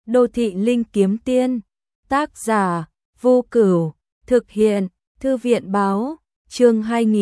Đô thị linh kiếm tiên, tác giả Vô Cửu, thực hiện Thư viện báo, chương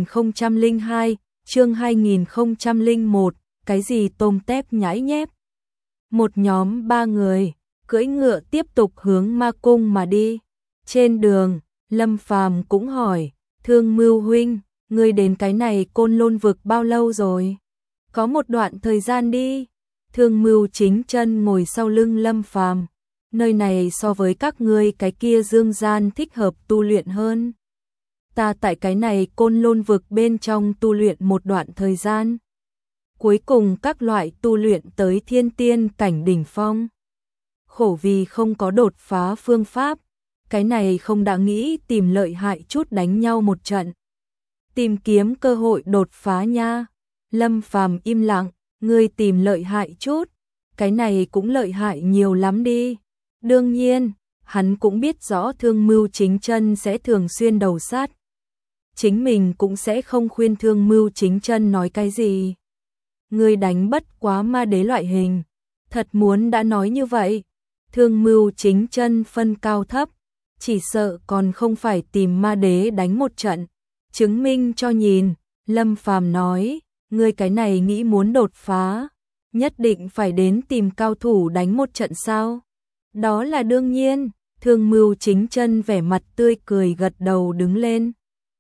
2002, chương 2001, cái gì tôm tép nhãi nhép. Một nhóm 3 người, cưỡi ngựa tiếp tục hướng Ma Cung mà đi. Trên đường, Lâm Phàm cũng hỏi, Thương Mưu huynh, ngươi đến cái này Côn Lôn vực bao lâu rồi? Có một đoạn thời gian đi. Thương Mưu chính chân ngồi sau lưng Lâm Phàm. Nơi này so với các ngươi cái kia dương gian thích hợp tu luyện hơn. Ta tại cái này Côn Lôn vực bên trong tu luyện một đoạn thời gian. Cuối cùng các loại tu luyện tới thiên tiên cảnh đỉnh phong. Khổ vì không có đột phá phương pháp. Cái này không đã nghĩ tìm lợi hại chút đánh nhau một trận. Tìm kiếm cơ hội đột phá nha. Lâm Phàm im lặng, ngươi tìm lợi hại chút. Cái này cũng lợi hại nhiều lắm đi. Đương nhiên, hắn cũng biết rõ Thương Mưu chính chân sẽ thường xuyên đầu sát. Chính mình cũng sẽ không khuyên Thương Mưu chính chân nói cái gì. Ngươi đánh bất quá ma đế loại hình. Thật muốn đã nói như vậy. Thương Mưu chính chân phân cao thấp. Chỉ sợ còn không phải tìm ma đế đánh một trận. Chứng minh cho nhìn, Lâm Phàm nói, ngươi cái này nghĩ muốn đột phá, nhất định phải đến tìm cao thủ đánh một trận sao? Đó là đương nhiên. Thương Mưu chính chân vẻ mặt tươi cười gật đầu đứng lên.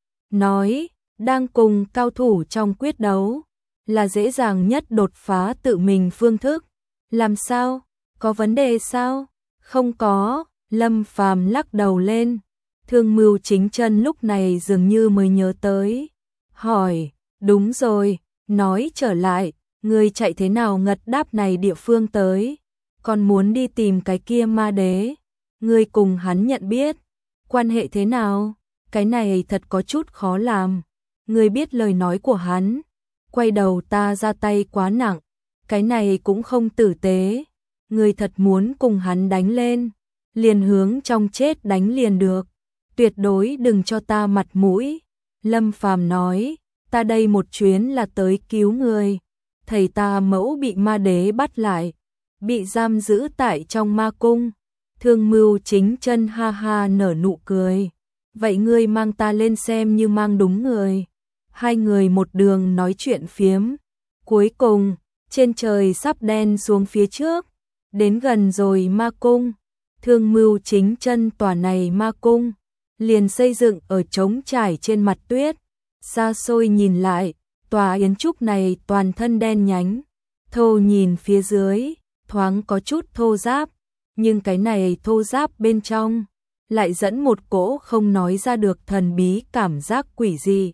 Nói, đang cùng cao thủ trong quyết đấu, là dễ dàng nhất đột phá tự mình phương thức. Làm sao? Có vấn đề sao? Không có. Lâm Phàm lắc đầu lên. Thương Mưu chính chân lúc này dường như mới nhớ tới. Hỏi, đúng rồi, nói trở lại, ngươi chạy thế nào ngật đáp này địa phương tới? Còn muốn đi tìm cái kia ma đế? Ngươi cùng hắn nhận biết, quan hệ thế nào? Cái này thật có chút khó làm. Ngươi biết lời nói của hắn, quay đầu ta ra tay quá nặng, cái này cũng không tử tế. Ngươi thật muốn cùng hắn đánh lên, liền hướng trong chết đánh liền được. Tuyệt đối đừng cho ta mặt mũi. Lâm Phàm nói, ta đây một chuyến là tới cứu người. Thầy ta mẫu bị ma đế bắt lại, bị giam giữ tại trong ma cung. Thương Mưu chính chân ha ha nở nụ cười. Vậy ngươi mang ta lên xem như mang đúng người. Hai người một đường nói chuyện phiếm. Cuối cùng, trên trời sắp đen xuống phía trước. Đến gần rồi ma cung. Thương Mưu chính chân tòa này ma cung liền xây dựng ở trống trải trên mặt tuyết. Xa xôi nhìn lại, tòa yến trúc này toàn thân đen nhánh. Thô nhìn phía dưới, thoáng có chút thô ráp, nhưng cái này thô ráp bên trong lại dẫn một cỗ không nói ra được thần bí cảm giác quỷ dị.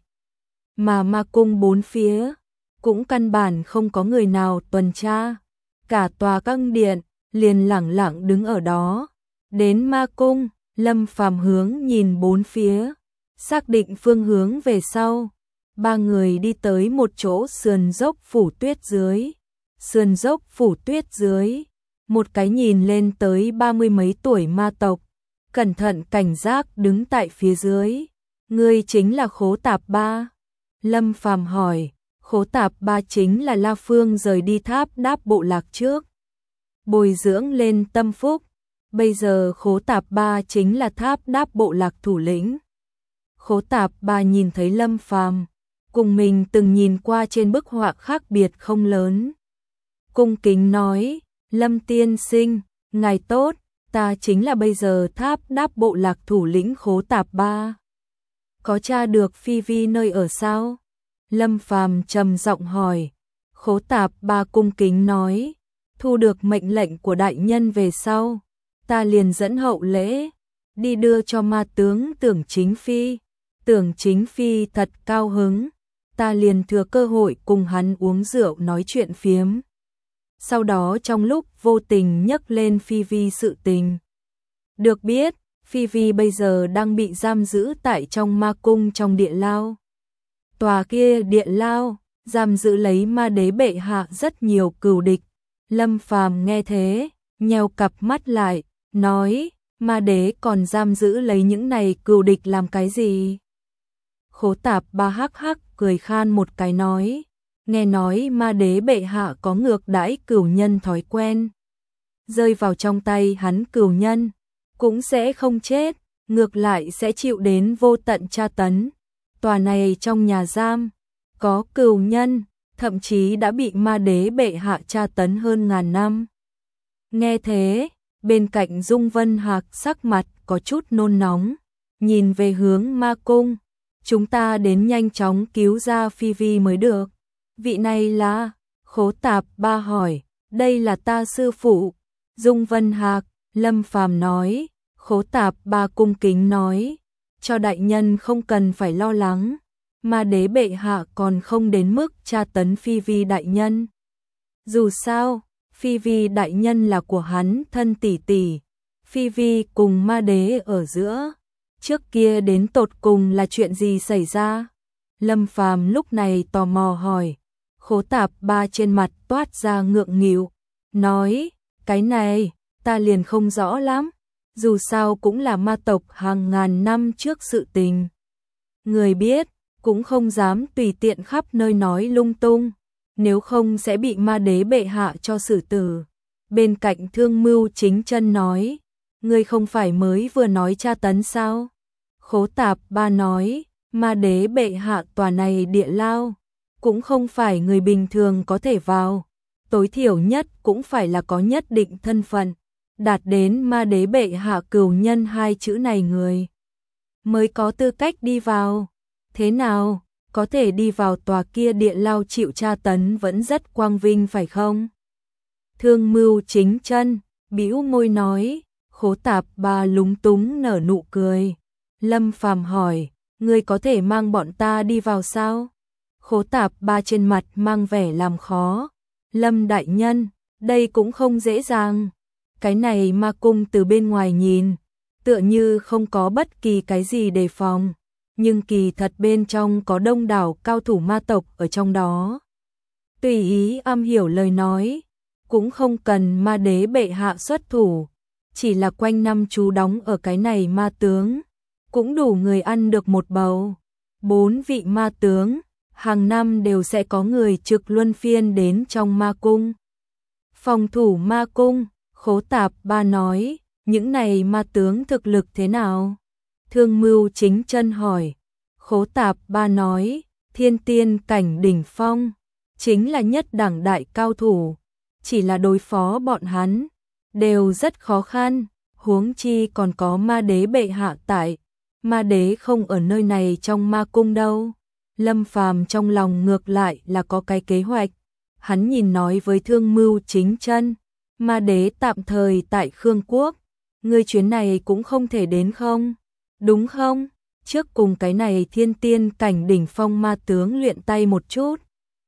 Mà ma cung bốn phía cũng căn bản không có người nào tuần tra. Cả tòa căng điện liền lẳng lặng đứng ở đó. Đến ma cung, Lâm Phàm hướng nhìn bốn phía, xác định phương hướng về sau. Ba người đi tới một chỗ sườn dốc phủ tuyết dưới. Sườn dốc phủ tuyết dưới, một cái nhìn lên tới 30 mấy tuổi ma tộc, cẩn thận cảnh giác đứng tại phía dưới. Ngươi chính là Khố Tạp Ba? Lâm Phàm hỏi. Khố Tạp Ba chính là La Phương rời đi Tháp Đáp bộ lạc trước, bồi dưỡng lên tâm phúc. Bây giờ Khố Tạp Ba chính là Tháp Đáp bộ lạc thủ lĩnh. Khố Tạp Ba nhìn thấy Lâm Phàm, cùng mình từng nhìn qua trên bức họa khác biệt không lớn. Cung kính nói, Lâm tiên sinh, ngài tốt, ta chính là bây giờ Tháp Đáp bộ lạc thủ lĩnh Khố Tạp Ba. Có tra được Phi Vi nơi ở sao? Lâm Phàm trầm giọng hỏi. Khố Tạp Ba cung kính nói, thu được mệnh lệnh của đại nhân về sau, ta liền dẫn hậu lễ đi đưa cho ma tướng Tưởng Chính Phi. Tưởng Chính Phi thật cao hứng, ta liền thừa cơ hội cùng hắn uống rượu nói chuyện phiếm. Sau đó trong lúc vô tình nhắc lên Phi Vi sự tình. Được biết, Phi Vi bây giờ đang bị giam giữ tại trong ma cung trong địa lao. Tòa kia địa lao giam giữ lấy ma đế bệ hạ rất nhiều cừu địch. Lâm Phàm nghe thế, nheo cặp mắt lại, nói, ma đế còn giam giữ lấy những này cừu địch làm cái gì? Khố Tạp Ba hắc hắc cười khan một cái nói, nghe nói ma đế bệ hạ có ngược đãi cửu nhân thói quen. rơi vào trong tay hắn cửu nhân, cũng sẽ không chết, ngược lại sẽ chịu đến vô tận tra tấn. Tòa này trong nhà giam, có cửu nhân, thậm chí đã bị ma đế bệ hạ tra tấn hơn ngàn năm. Nghe thế, bên cạnh Dung Vân Hạc sắc mặt có chút nôn nóng, nhìn về hướng ma cung, chúng ta đến nhanh chóng cứu ra Phi Vi mới được. Vị này là, Khố Tạp Ba hỏi, đây là ta sư phụ. Dung Vân Hạc, Lâm Phàm nói, Khố Tạp Ba cung kính nói, cho đại nhân không cần phải lo lắng, ma đế bệ hạ còn không đến mức tra tấn Phi Vi đại nhân. Dù sao, Phi Vi đại nhân là của hắn thân tỷ tỷ, Phi Vi cùng ma đế ở giữa, trước kia đến tột cùng là chuyện gì xảy ra? Lâm Phàm lúc này tò mò hỏi. Khố Tạp Ba trên mặt toát ra ngượng nghịu, nói, cái này, ta liền không rõ lắm, dù sao cũng là ma tộc hàng ngàn năm trước sự tình. Người biết, cũng không dám tùy tiện khắp nơi nói lung tung, nếu không sẽ bị ma đế bệ hạ cho xử tử. Bên cạnh Thương Mưu Chính Chân nói, ngươi không phải mới vừa nói tra tấn sao? Khố Tạp Ba nói, ma đế bệ hạ tòa này địa lao, cũng không phải người bình thường có thể vào, tối thiểu nhất cũng phải là có nhất định thân phận, đạt đến ma đế bệ hạ cửu nhân hai chữ này người, mới có tư cách đi vào. Thế nào, có thể đi vào tòa kia địa lao chịu tra tấn vẫn rất quang vinh phải không? Thương Mưu Chính Chân bĩu môi nói. Khố Tạp Ba lúng túng nở nụ cười. Lâm Phàm hỏi, ngươi có thể mang bọn ta đi vào sao? Khố Tạp Ba trên mặt mang vẻ làm khó. Lâm đại nhân, đây cũng không dễ dàng. Cái này ma cung từ bên ngoài nhìn, tựa như không có bất kỳ cái gì đề phòng, nhưng kỳ thật bên trong có đông đảo cao thủ ma tộc ở trong đó. Tùy ý am hiểu lời nói, cũng không cần ma đế bệ hạ xuất thủ, chỉ là quanh năm trú đóng ở cái này ma tướng, cũng đủ người ăn được một bầu. 4 vị ma tướng, hàng năm đều sẽ có người trực luân phiên đến trong ma cung. Phòng thủ ma cung, Khố Tạp Ba nói, những này ma tướng thực lực thế nào? Thương Mưu Chính Chân hỏi. Khố Tạp Ba nói, thiên tiên cảnh đỉnh phong, chính là nhất đẳng đại cao thủ, chỉ là đối phó bọn hắn, đều rất khó khăn, huống chi còn có ma đế bệ hạ tại, ma đế không ở nơi này trong ma cung đâu. Lâm Phàm trong lòng ngược lại là có cái kế hoạch, hắn nhìn nói với Thương Mưu Chính Chân, ma đế tạm thời tại Khương Quốc, ngươi chuyến này cũng không thể đến không? Đúng không? Trước cùng cái này thiên tiên cảnh đỉnh phong ma tướng luyện tay một chút.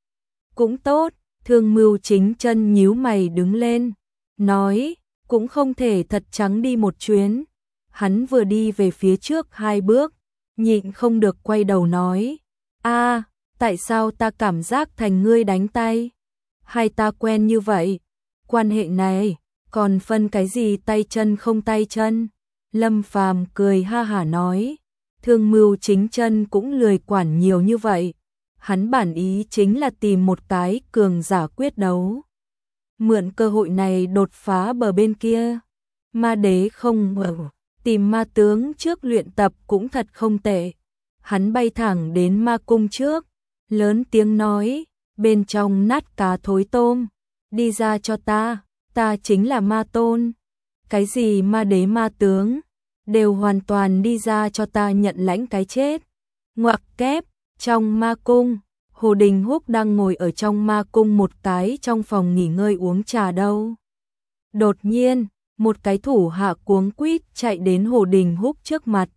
Cũng tốt, Thương Mưu Chính Chân nhíu mày đứng lên, nói, cũng không thể thật trắng đi một chuyến. Hắn vừa đi về phía trước 2 bước, nhịn không được quay đầu nói, a, tại sao ta cảm giác thành ngươi đánh tay? Hai ta quen như vậy, quan hệ này, còn phân cái gì tay chân không tay chân? Lâm Phàm cười ha hả nói, Thương Mưu Chính Chân cũng lười quản nhiều như vậy. Hắn bản ý chính là tìm một cái cường giả quyết đấu, mượn cơ hội này đột phá bờ bên kia. Ma đế không tìm ma tướng trước luyện tập cũng thật không tệ. Hắn bay thẳng đến ma cung trước, lớn tiếng nói, bên trong nát cá thối tôm, đi ra cho ta chính là ma tôn. Cái gì ma đế ma tướng, đều hoàn toàn đi ra cho ta nhận lãnh cái chết. Ngoặc kép, trong ma cung, Hồ Đình Húc đang ngồi ở trong ma cung một cái trong phòng nghỉ ngơi uống trà đâu. Đột nhiên, một cái thủ hạ cuống quýt chạy đến Hồ Đình Húc trước mặt,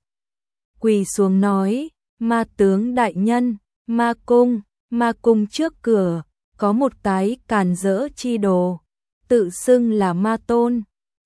quỳ xuống nói, ma tướng đại nhân, ma cung trước cửa, có một cái càn rỡ chi đồ, tự xưng là ma tôn,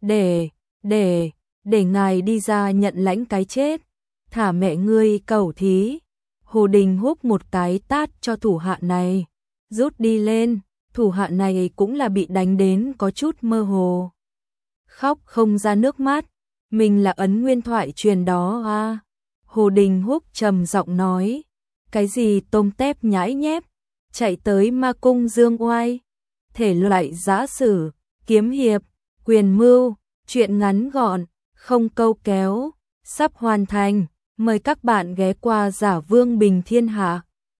để ngài đi ra nhận lãnh cái chết, thả mẹ ngươi cẩu thí. Hồ Đình Húc một cái tát cho thủ hạ này, rút đi lên, thủ hạ này cũng là bị đánh đến có chút mơ hồ, khóc không ra nước mắt, mình là ấn nguyên thoại truyền đó à. Hồ Đình Húc trầm giọng nói, cái gì tôm tép nhãi nhép, chạy tới ma cung dương oai, thể loại giã sử, kiếm hiệp, Quyền mưu, chuyện ngắn gọn, không câu kéo, sắp hoàn thành. Mời các bạn ghé qua Giả Vương Bình Thiên Hạ.